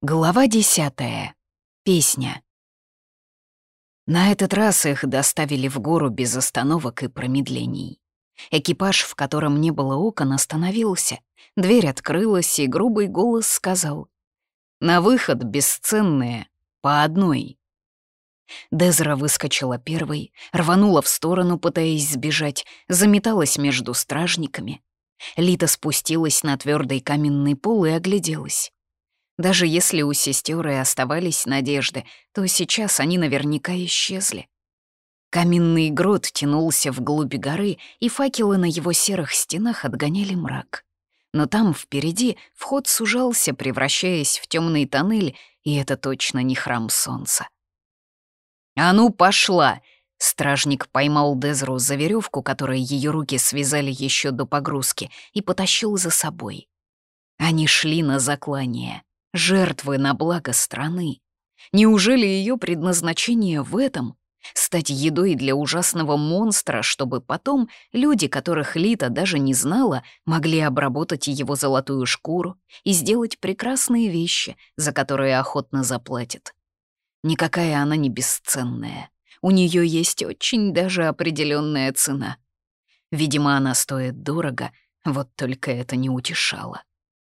Глава 10. Песня. На этот раз их доставили в гору без остановок и промедлений. Экипаж, в котором не было окон, остановился. Дверь открылась, и грубый голос сказал: «На выход, бесценные, по одной». Дезра выскочила первой, рванула в сторону, пытаясь сбежать, заметалась между стражниками. Лита спустилась на твердый каменный пол и огляделась. Даже если у сестер и оставались надежды, то сейчас они наверняка исчезли. Каменный грот тянулся вглубь горы, и факелы на его серых стенах отгоняли мрак. Но там, впереди, вход сужался, превращаясь в темный тоннель, и это точно не храм солнца. «А ну, пошла!» Стражник поймал Дезру за веревку, которой ее руки связали еще до погрузки, и потащил за собой. Они шли на заклание. Жертвы на благо страны. Неужели ее предназначение в этом? Стать едой для ужасного монстра, чтобы потом люди, которых Лита даже не знала, могли обработать его золотую шкуру и сделать прекрасные вещи, за которые охотно заплатят. Никакая она не бесценная. У нее есть очень даже определенная цена. Видимо, она стоит дорого, вот только это не утешало.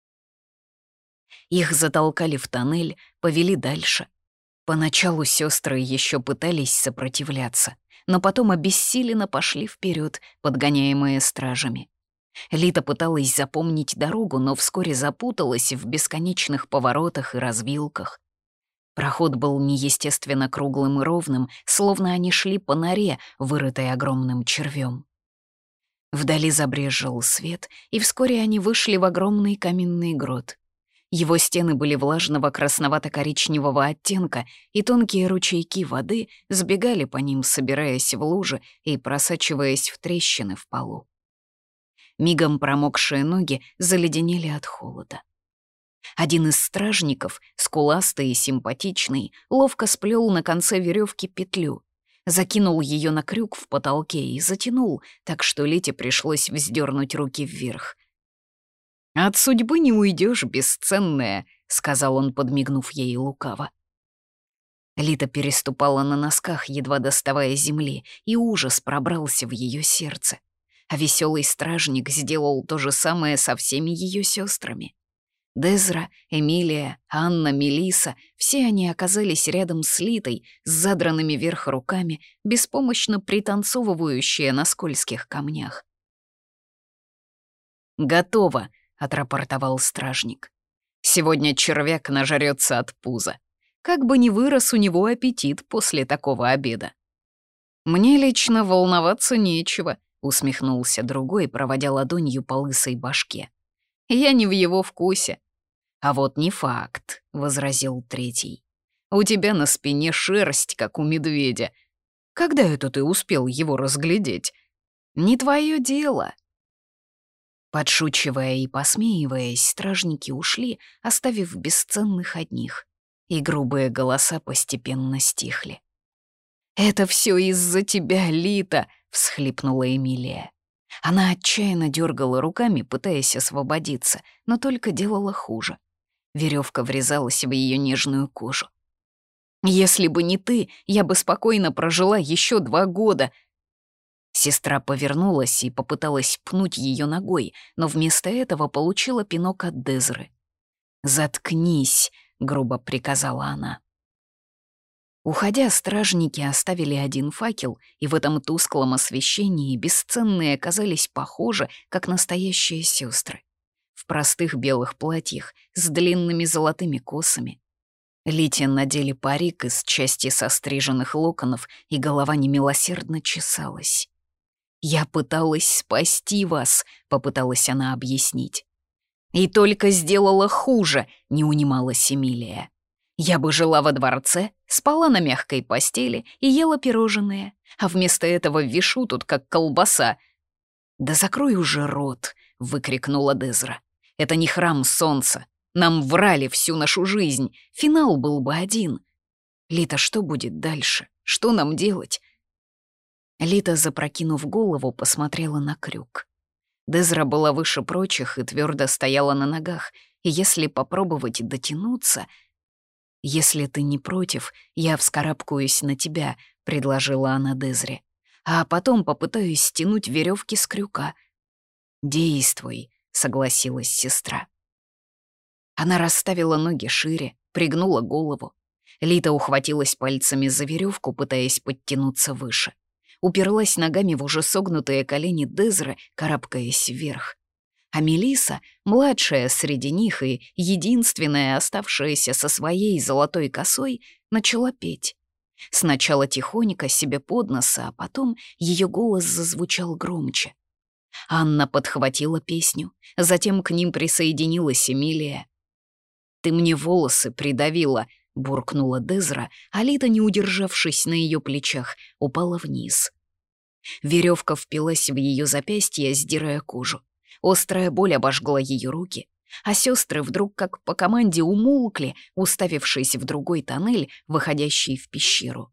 Их затолкали в тоннель, повели дальше. Поначалу сестры еще пытались сопротивляться, но потом обессиленно пошли вперед, подгоняемые стражами. Лита пыталась запомнить дорогу, но вскоре запуталась в бесконечных поворотах и развилках. Проход был неестественно круглым и ровным, словно они шли по норе, вырытой огромным червем. Вдали забрезжил свет, и вскоре они вышли в огромный каменный грот. Его стены были влажного красновато-коричневого оттенка, и тонкие ручейки воды сбегали по ним, собираясь в лужи и просачиваясь в трещины в полу. Мигом промокшие ноги заледенели от холода. Один из стражников, скуластый и симпатичный, ловко сплел на конце веревки петлю, закинул ее на крюк в потолке и затянул, так что Лите пришлось вздернуть руки вверх. «От судьбы не уйдешь, бесценная», — сказал он, подмигнув ей лукаво. Лита переступала на носках, едва доставая земли, и ужас пробрался в ее сердце. А веселый стражник сделал то же самое со всеми ее сестрами. Дезра, Эмилия, Анна, Мелиса — все они оказались рядом с Литой, с задранными вверх руками, беспомощно пританцовывающие на скользких камнях. «Готово», — отрапортовал стражник. «Сегодня червяк нажрется от пуза. Как бы ни вырос у него аппетит после такого обеда». «Мне лично волноваться нечего», — усмехнулся другой, проводя ладонью по лысой башке. «Я не в его вкусе». «А вот не факт», — возразил третий. «У тебя на спине шерсть, как у медведя. Когда это ты успел его разглядеть? Не твое дело». Подшучивая и посмеиваясь, стражники ушли, оставив бесценных одних, и грубые голоса постепенно стихли. «Это все из-за тебя, Лита!» — всхлипнула Эмилия. Она отчаянно дергала руками, пытаясь освободиться, но только делала хуже. Веревка врезалась в ее нежную кожу. «Если бы не ты, я бы спокойно прожила еще 2 года!» Сестра повернулась и попыталась пнуть ее ногой, но вместо этого получила пинок от Дезры. «Заткнись», — грубо приказала она. Уходя, стражники оставили один факел, и в этом тусклом освещении бесценные оказались похожи, как настоящие сестры. В простых белых платьях с длинными золотыми косами. Лите надели парик из части состриженных локонов, и голова немилосердно чесалась. «Я пыталась спасти вас», — попыталась она объяснить. «И только сделала хуже», — не унималась Эмилия. «Я бы жила во дворце, спала на мягкой постели и ела пирожные, а вместо этого вишу тут как колбаса». «Да закрой уже рот», — выкрикнула Дезра. «Это не храм солнца. Нам врали всю нашу жизнь. Финал был бы один. Лита, что будет дальше? Что нам делать?» Лита, запрокинув голову, посмотрела на крюк. Дезра была выше прочих и твердо стояла на ногах, и если попробовать дотянуться... «Если ты не против, я вскарабкаюсь на тебя», — предложила она Дезре. «А потом попытаюсь стянуть веревки с крюка». «Действуй», — согласилась сестра. Она расставила ноги шире, пригнула голову. Лита ухватилась пальцами за веревку, пытаясь подтянуться выше. Уперлась ногами в уже согнутые колени Дезры, карабкаясь вверх. А Мелисса, младшая среди них и единственная, оставшаяся со своей золотой косой, начала петь. Сначала тихонько себе под нос, а потом ее голос зазвучал громче. Анна подхватила песню, затем к ним присоединилась Эмилия. «Ты мне волосы придавила», — буркнула Дезра, а Лита, не удержавшись на ее плечах, упала вниз. Веревка впилась в ее запястье, сдирая кожу. Острая боль обожгла ее руки, а сестры вдруг как по команде умолкли, уставившись в другой тоннель, выходящий в пещеру.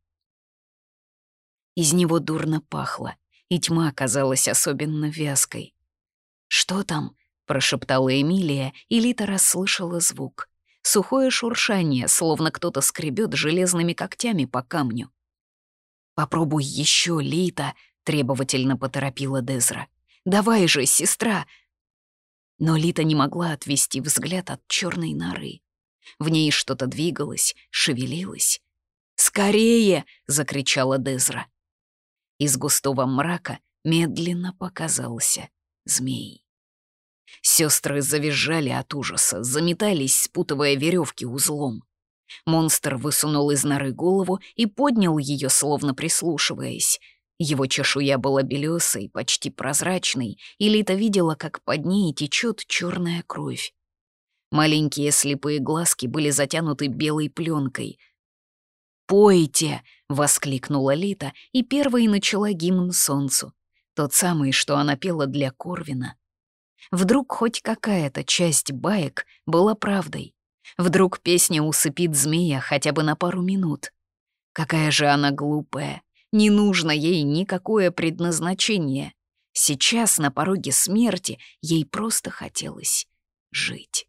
Из него дурно пахло, и тьма казалась особенно вязкой. «Что там?» — прошептала Эмилия, и Лита расслышала звук. Сухое шуршание, словно кто-то скребет железными когтями по камню. «Попробуй еще, Лита», — требовательно поторопила Дезра. «Давай же, сестра!» Но Лита не могла отвести взгляд от черной норы. В ней что-то двигалось, шевелилось. «Скорее!» — закричала Дезра. Из густого мрака медленно показался змей. Сестры завизжали от ужаса, заметались, спутывая веревки узлом. Монстр высунул из норы голову и поднял ее, словно прислушиваясь. Его чешуя была белесой, почти прозрачной, и Лита видела, как под ней течет черная кровь. Маленькие слепые глазки были затянуты белой пленкой. «Пойте!» — воскликнула Лита, и первой начала гимн солнцу. Тот самый, что она пела для Корвина. Вдруг хоть какая-то часть баек была правдой. Вдруг песня усыпит змея хотя бы на пару минут. Какая же она глупая. Не нужно ей никакое предназначение. Сейчас, на пороге смерти, ей просто хотелось жить.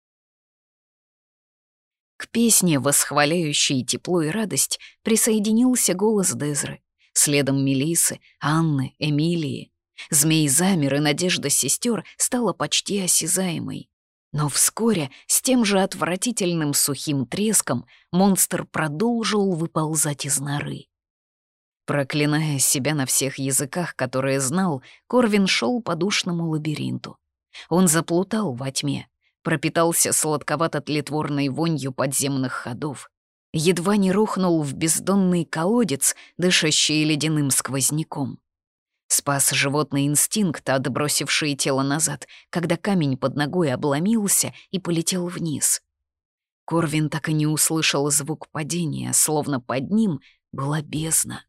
К песне, восхваляющей тепло и радость, присоединился голос Дезры, следом Мелисы, Анны, Эмилии. Змей замер, и надежда сестер стала почти осязаемой. Но вскоре, с тем же отвратительным сухим треском, монстр продолжил выползать из норы. Проклиная себя на всех языках, которые знал, Корвин шел по душному лабиринту. Он заплутал во тьме, пропитался сладковато-тлетворной вонью подземных ходов, едва не рухнул в бездонный колодец, дышащий ледяным сквозняком. Спас животный инстинкт, отбросивший тело назад, когда камень под ногой обломился и полетел вниз. Корвин так и не услышал звук падения, словно под ним была бездна.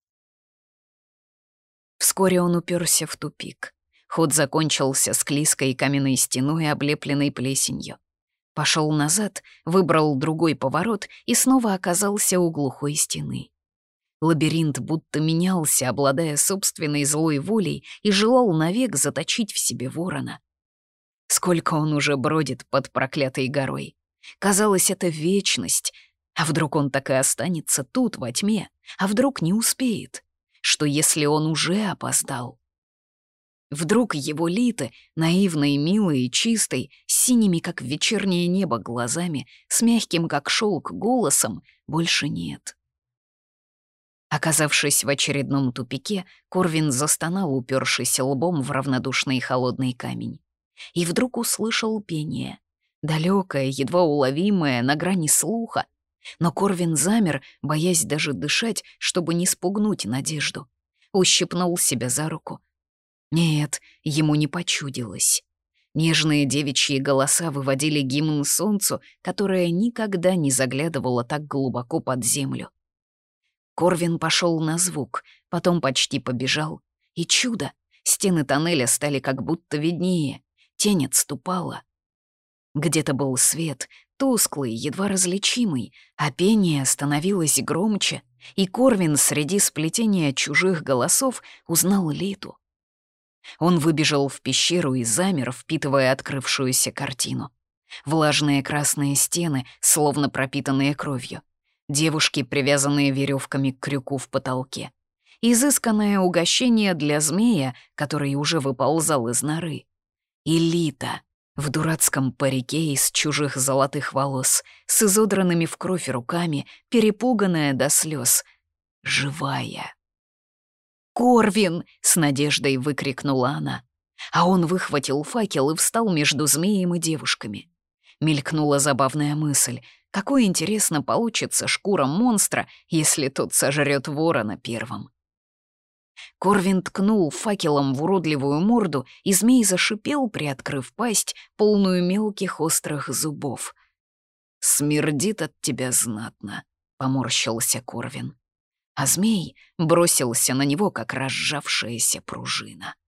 Вскоре он уперся в тупик. Ход закончился склизкой каменной стеной, облепленной плесенью. Пошел назад, выбрал другой поворот и снова оказался у глухой стены. Лабиринт будто менялся, обладая собственной злой волей, и желал навек заточить в себе ворона. Сколько он уже бродит под проклятой горой. Казалось, это вечность. А вдруг он так и останется тут, во тьме? А вдруг не успеет? Что если он уже опоздал? Вдруг его Литы, наивной, милой и чистой, с синими, как вечернее небо, глазами, с мягким, как шелк, голосом, больше нет. Оказавшись в очередном тупике, Корвин застонал, упершись лбом в равнодушный холодный камень. И вдруг услышал пение. Далекое, едва уловимое, на грани слуха. Но Корвин замер, боясь даже дышать, чтобы не спугнуть надежду. Ущипнул себя за руку. Нет, ему не почудилось. Нежные девичьи голоса выводили гимн солнцу, которое никогда не заглядывало так глубоко под землю. Корвин пошел на звук, потом почти побежал. И чудо! Стены тоннеля стали как будто виднее, тень отступала. Где-то был свет, тусклый, едва различимый, а пение становилось громче, и Корвин среди сплетения чужих голосов узнал Литу. Он выбежал в пещеру и замер, впитывая открывшуюся картину. Влажные красные стены, словно пропитанные кровью. Девушки, привязанные веревками к крюку в потолке. Изысканное угощение для змея, который уже выползал из норы. И Лита в дурацком парике из чужих золотых волос, с изодранными в кровь руками, перепуганная до слез. Живая. «Корвин!» — с надеждой выкрикнула она. А он выхватил факел и встал между змеем и девушками. Мелькнула забавная мысль. Какой, интересно, получится шкура монстра, если тот сожрет ворона первым. Корвин ткнул факелом в уродливую морду, и змей зашипел, приоткрыв пасть, полную мелких острых зубов. «Смердит от тебя знатно», — поморщился Корвин. А змей бросился на него, как разжавшаяся пружина.